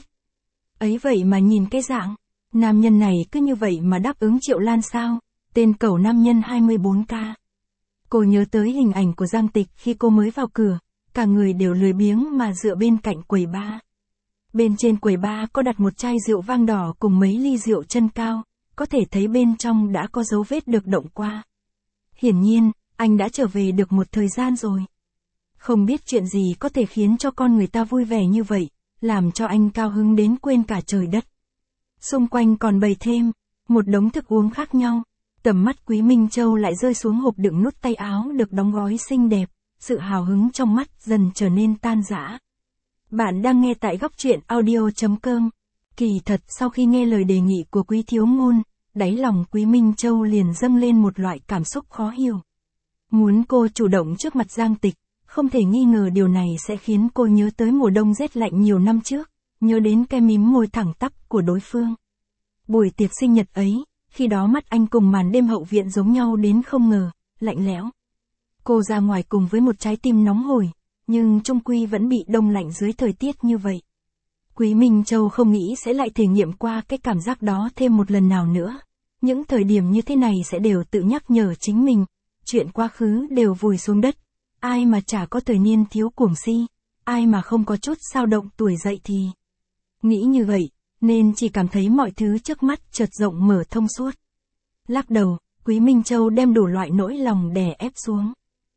Ấy vậy mà nhìn cái dạng, nam nhân này cứ như vậy mà đáp ứng Triệu Lan sao, tên cẩu nam nhân 24K. Cô nhớ tới hình ảnh của Giang Tịch khi cô mới vào cửa, cả người đều lười biếng mà dựa bên cạnh quầy bar. Bên trên quầy bar có đặt một chai rượu vang đỏ cùng mấy ly rượu chân cao, có thể thấy bên trong đã có dấu vết được động qua. Hiển nhiên, anh đã trở về được một thời gian rồi. Không biết chuyện gì có thể khiến cho con người ta vui vẻ như vậy, làm cho anh cao hứng đến quên cả trời đất. Xung quanh còn bày thêm một đống thức uống khác nhau. Tầm mắt Quý Minh Châu lại rơi xuống hộp đựng nút tay áo được đóng gói xinh đẹp, sự hào hứng trong mắt dần trở nên tan rã. Bạn đang nghe tại góc truyện audio.com. Kỳ thật sau khi nghe lời đề nghị của Quý Thiếu Ngôn, đáy lòng Quý Minh Châu liền dâng lên một loại cảm xúc khó hiểu. Muốn cô chủ động trước mặt Giang Tịch, không thể nghi ngờ điều này sẽ khiến cô nhớ tới mùa đông rét lạnh nhiều năm trước, nhớ đến cái mím môi thẳng tắp của đối phương. Buổi tiệc sinh nhật ấy, khi đó mắt anh cùng màn đêm hậu viện giống nhau đến không ngờ, lạnh lẽo. Cô ra ngoài cùng với một trái tim nóng hổi, nhưng chung quy vẫn bị đông lạnh dưới thời tiết như vậy. Quý Minh Châu không nghĩ sẽ lại thể nghiệm qua cái cảm giác đó thêm một lần nào nữa. Những thời điểm như thế này sẽ đều tự nhắc nhở chính mình, chuyện quá khứ đều vùi xuống đất. Ai mà chả có thời niên thiếu cuồng si, ai mà không có chút sao động tuổi dậy thì. Nghĩ như vậy, nên chỉ cảm thấy mọi thứ trước mắt chợt rộng mở thông suốt. Lắc đầu, Quý Minh Châu đem đủ loại nỗi lòng đè ép xuống.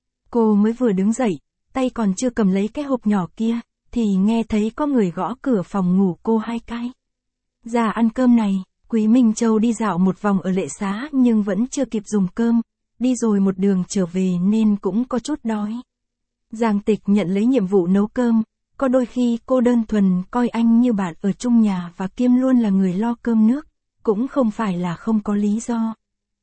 Cô mới vừa đứng dậy, tay còn chưa cầm lấy cái hộp nhỏ kia, thì nghe thấy có người gõ cửa phòng ngủ cô 2 cái. Ra ăn cơm này, Quý Minh Châu đi dạo một vòng ở lệ xá nhưng vẫn chưa kịp dùng cơm, đi rồi một đường trở về nên cũng có chút đói. Giang Tịch nhận lấy nhiệm vụ nấu cơm, có đôi khi cô đơn thuần coi anh như bạn ở chung nhà và kiêm luôn là người lo cơm nước, cũng không phải là không có lý do.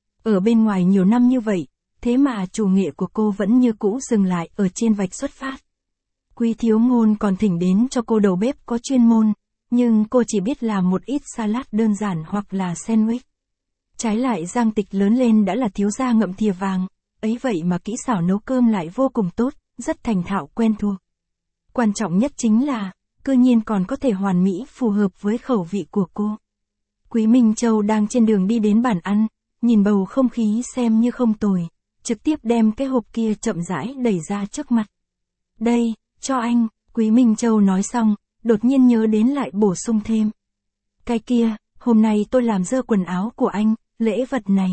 Ở bên ngoài nhiều năm như vậy, thế mà chủ nghệ của cô vẫn như cũ dừng lại ở trên vạch xuất phát. Quý Thiếu Ngôn còn thỉnh đến cho cô đầu bếp có chuyên môn, nhưng cô chỉ biết làm một ít salad đơn giản hoặc là sandwich. Trái lại Giang Tịch lớn lên đã là thiếu gia ngậm thìa vàng, ấy vậy mà kỹ xảo nấu cơm lại vô cùng tốt, rất thành thạo quen thuộc. Quan trọng nhất chính là, cư nhiên còn có thể hoàn mỹ phù hợp với khẩu vị của cô. Quý Minh Châu đang trên đường đi đến bàn ăn, nhìn bầu không khí xem như không tồi, trực tiếp đem cái hộp kia chậm rãi đẩy ra trước mặt. Đây, cho anh, Quý Minh Châu nói xong, đột nhiên nhớ đến lại bổ sung thêm. Cái kia, hôm nay tôi làm dơ quần áo của anh, lễ vật này.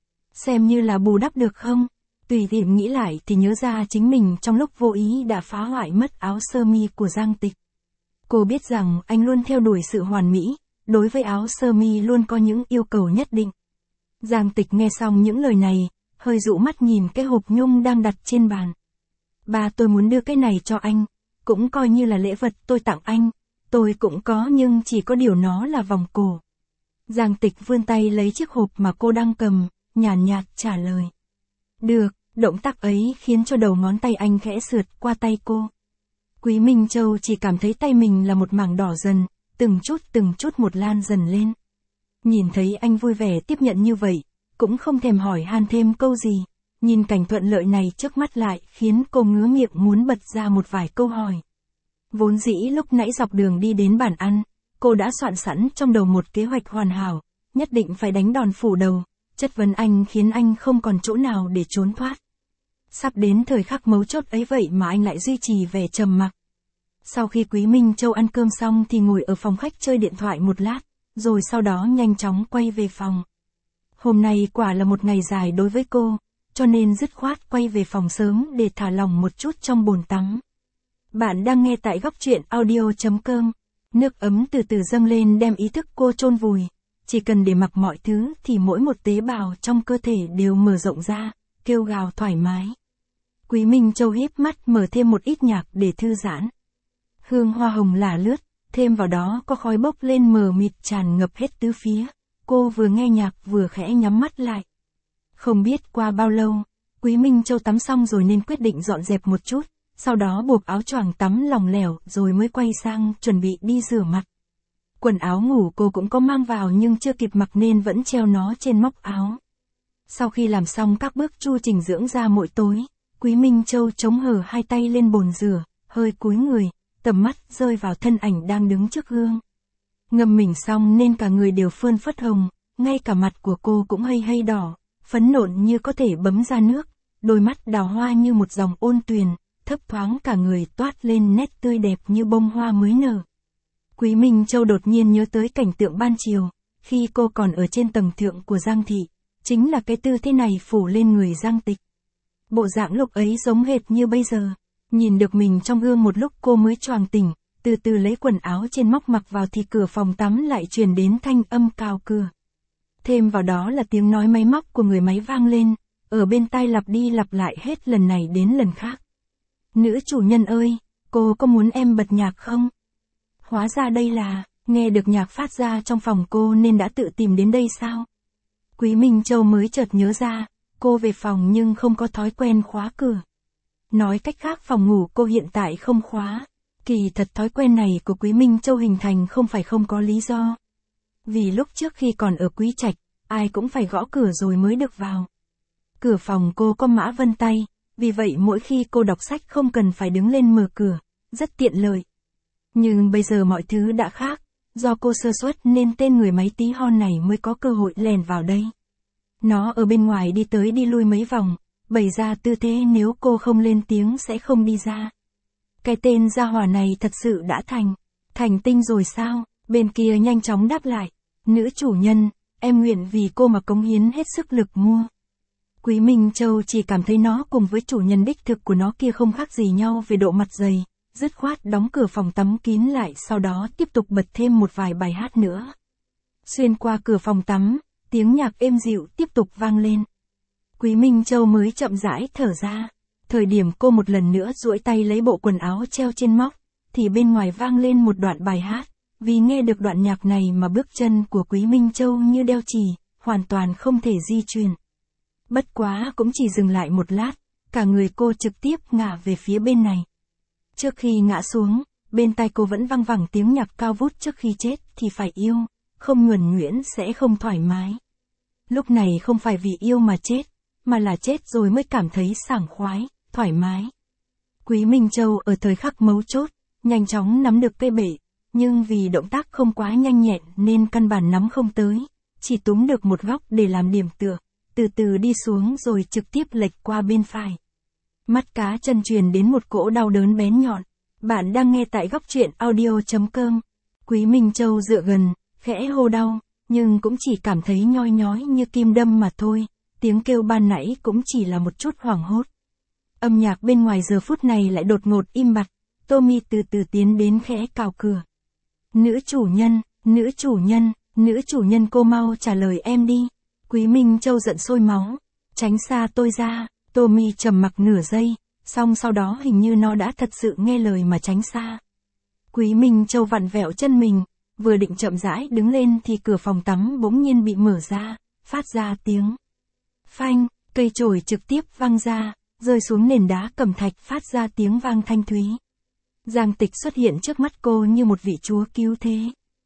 Xem như là bù đắp được không? Tùy tiện nghĩ lại thì nhớ ra chính mình trong lúc vô ý đã phá hoại mất áo sơ mi của Giang Tịch. Cô biết rằng anh luôn theo đuổi sự hoàn mỹ, đối với áo sơ mi luôn có những yêu cầu nhất định. Giang Tịch nghe xong những lời này, hơi dụ mắt nhìn cái hộp nhung đang đặt trên bàn. Ba, tôi muốn đưa cái này cho anh, cũng coi như là lễ vật tôi tặng anh, tôi cũng có nhưng chỉ có điều nó là vòng cổ. Giang Tịch vươn tay lấy chiếc hộp mà cô đang cầm, nhàn nhạt trả lời. Được, động tác ấy khiến cho đầu ngón tay anh khẽ sượt qua tay cô. Quý Minh Châu chỉ cảm thấy tay mình là một mảng đỏ dần, từng chút một lan dần lên. Nhìn thấy anh vui vẻ tiếp nhận như vậy, cũng không thèm hỏi han thêm câu gì, nhìn cảnh thuận lợi này trước mắt lại khiến cô ngứa miệng muốn bật ra một vài câu hỏi. Vốn dĩ lúc nãy dọc đường đi đến bàn ăn, cô đã soạn sẵn trong đầu một kế hoạch hoàn hảo, nhất định phải đánh đòn phủ đầu, chất vấn anh khiến anh không còn chỗ nào để trốn thoát. Sắp đến thời khắc mấu chốt ấy vậy mà anh lại duy trì vẻ trầm mặc. Sau khi Quý Minh Châu ăn cơm xong thì ngồi ở phòng khách chơi điện thoại một lát, rồi sau đó nhanh chóng quay về phòng. Hôm nay quả là một ngày dài đối với cô, cho nên dứt khoát quay về phòng sớm để thả lỏng một chút trong bồn tắm. Bạn đang nghe tại góc truyện audio.com. Nước ấm từ từ dâng lên đem ý thức cô chôn vùi. Chỉ cần để mặc mọi thứ thì mỗi một tế bào trong cơ thể đều mở rộng ra, kêu gào thoải mái. Quý Minh Châu híp mắt mở thêm một ít nhạc để thư giãn. Hương hoa hồng lả lướt, thêm vào đó có khói bốc lên mờ mịt tràn ngập hết tứ phía. Cô vừa nghe nhạc vừa khẽ nhắm mắt lại. Không biết qua bao lâu, Quý Minh Châu tắm xong rồi nên quyết định dọn dẹp một chút, sau đó buộc áo choàng tắm lỏng lẻo rồi mới quay sang chuẩn bị đi rửa mặt. Quần áo ngủ cô cũng có mang vào nhưng chưa kịp mặc nên vẫn treo nó trên móc áo. Sau khi làm xong các bước chu trình dưỡng da mỗi tối, Quý Minh Châu chống hở hai tay lên bồn rửa, hơi cúi người, tầm mắt rơi vào thân ảnh đang đứng trước gương. Ngâm mình xong nên cả người đều phơn phất hồng, ngay cả mặt của cô cũng hay đỏ, phấn nộn như có thể bấm ra nước, đôi mắt đào hoa như một dòng ôn tuyền, thấp thoáng cả người toát lên nét tươi đẹp như bông hoa mới nở. Quý Minh Châu đột nhiên nhớ tới cảnh tượng ban chiều, khi cô còn ở trên tầng thượng của Giang Thị, chính là cái tư thế này phủ lên người Giang Tịch. Bộ dạng lúc ấy giống hệt như bây giờ, nhìn được mình trong gương một lúc cô mới choàng tỉnh, từ từ lấy quần áo trên móc mặc vào thì cửa phòng tắm lại truyền đến thanh âm cào cửa. Thêm vào đó là tiếng nói máy móc của người máy vang lên, ở bên tai lặp đi lặp lại hết lần này đến lần khác. Nữ chủ nhân ơi, cô có muốn em bật nhạc không? Hóa ra đây là, nghe được nhạc phát ra trong phòng cô nên đã tự tìm đến đây sao? Quý Minh Châu mới chợt nhớ ra, cô về phòng nhưng không có thói quen khóa cửa. Nói cách khác phòng ngủ cô hiện tại không khóa. Kỳ thật thói quen này của Quý Minh Châu hình thành không phải không có lý do. Vì lúc trước khi còn ở Quý Trạch, ai cũng phải gõ cửa rồi mới được vào. Cửa phòng cô có mã vân tay, vì vậy mỗi khi cô đọc sách không cần phải đứng lên mở cửa, rất tiện lợi. Nhưng bây giờ mọi thứ đã khác, do cô sơ suất nên tên người máy tí hon này mới có cơ hội lèn vào đây. Nó ở bên ngoài đi tới đi lui mấy vòng, bày ra tư thế nếu cô không lên tiếng sẽ không đi ra. Cái tên gia hỏa này thật sự đã thành tinh rồi sao? Bên kia nhanh chóng đáp lại, nữ chủ nhân, em nguyện vì cô mà cống hiến hết sức lực mua. Quý Minh Châu chỉ cảm thấy nó cùng với chủ nhân đích thực của nó kia không khác gì nhau về độ mặt dày, dứt khoát đóng cửa phòng tắm kín lại sau đó tiếp tục bật thêm một vài bài hát nữa. Xuyên qua cửa phòng tắm, tiếng nhạc êm dịu tiếp tục vang lên. Quý Minh Châu mới chậm rãi thở ra. Thời điểm cô một lần nữa duỗi tay lấy bộ quần áo treo trên móc, thì bên ngoài vang lên một đoạn bài hát. Vì nghe được đoạn nhạc này mà bước chân của Quý Minh Châu như đeo chì, hoàn toàn không thể di chuyển. Bất quá cũng chỉ dừng lại một lát, cả người cô trực tiếp ngả về phía bên này. Trước khi ngã xuống, bên tai cô vẫn vang vẳng tiếng nhạc cao vút trước khi chết thì phải yêu, không nhuần nhuyễn sẽ không thoải mái. Lúc này không phải vì yêu mà chết, mà là chết rồi mới cảm thấy sảng khoái, thoải mái. Quý Minh Châu ở thời khắc mấu chốt, nhanh chóng nắm được cây bể, nhưng vì động tác không quá nhanh nhẹn nên căn bản nắm không tới, chỉ túm được một góc để làm điểm tựa, từ từ đi xuống rồi trực tiếp lệch qua bên phải. Mắt cá chân truyền đến một cỗ đau đớn bén nhọn. Bạn đang nghe tại góc truyện audio.com. Quý Minh Châu dựa gần, khẽ hô đau, nhưng cũng chỉ cảm thấy nhoi nhói như kim đâm mà thôi, tiếng kêu ban nãy cũng chỉ là một chút hoảng hốt. Âm nhạc bên ngoài giờ phút này lại đột ngột im bặt, Tommy từ từ tiến đến khẽ cào cửa. Nữ chủ nhân, Nữ chủ nhân cô mau trả lời em đi. Quý Minh Châu giận sôi máu. Tránh xa tôi ra. Tommy trầm mặc nửa giây, xong sau đó hình như nó đã thật sự nghe lời mà tránh xa. Quý Minh Châu vặn vẹo chân mình, vừa định chậm rãi đứng lên thì cửa phòng tắm bỗng nhiên bị mở ra, phát ra tiếng phanh, cây chổi trực tiếp văng ra, rơi xuống nền đá cẩm thạch phát ra tiếng vang thanh thúy. Giang Tịch xuất hiện trước mắt cô như một vị chúa cứu thế.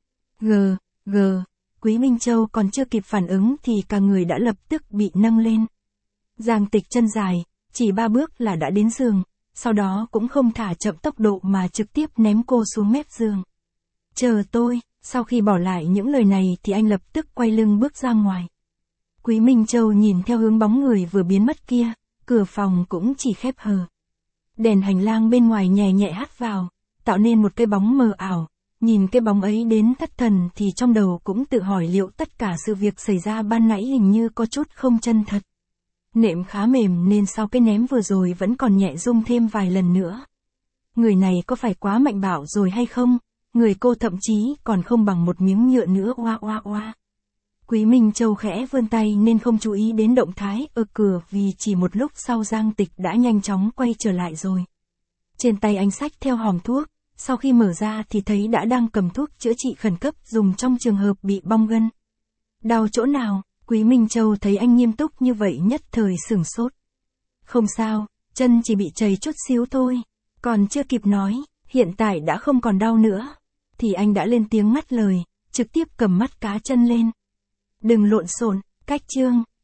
Quý Minh Châu còn chưa kịp phản ứng thì cả người đã lập tức bị nâng lên. Giang Tịch chân dài, chỉ 3 bước là đã đến giường, sau đó cũng không thả chậm tốc độ mà trực tiếp ném cô xuống mép giường. Chờ tôi, sau khi bỏ lại những lời này thì anh lập tức quay lưng bước ra ngoài. Quý Minh Châu nhìn theo hướng bóng người vừa biến mất kia, cửa phòng cũng chỉ khép hờ. Đèn hành lang bên ngoài nhẹ nhẹ hắt vào, tạo nên một cái bóng mờ ảo. Nhìn cái bóng ấy đến thất thần thì trong đầu cũng tự hỏi liệu tất cả sự việc xảy ra ban nãy hình như có chút không chân thật. Nệm khá mềm nên sau cái ném vừa rồi vẫn còn nhẹ rung thêm vài lần nữa. Người này có phải quá mạnh bạo rồi hay không? Người cô thậm chí còn không bằng một miếng nhựa nữa. Oa. Quý Minh Châu khẽ vươn tay nên không chú ý đến động thái ở cửa vì chỉ một lúc sau Giang Tịch đã nhanh chóng quay trở lại rồi. Trên tay anh xách theo hòm thuốc, sau khi mở ra thì thấy đã đang cầm thuốc chữa trị khẩn cấp dùng trong trường hợp bị bong gân. Đau chỗ nào? Quý Minh Châu thấy anh nghiêm túc như vậy nhất thời sửng sốt. Không sao, chân chỉ bị chảy chút xíu thôi. Còn chưa kịp nói, hiện tại đã không còn đau nữa. Thì anh đã lên tiếng ngắt lời, trực tiếp cầm mắt cá chân lên. Đừng lộn xộn, cách chương.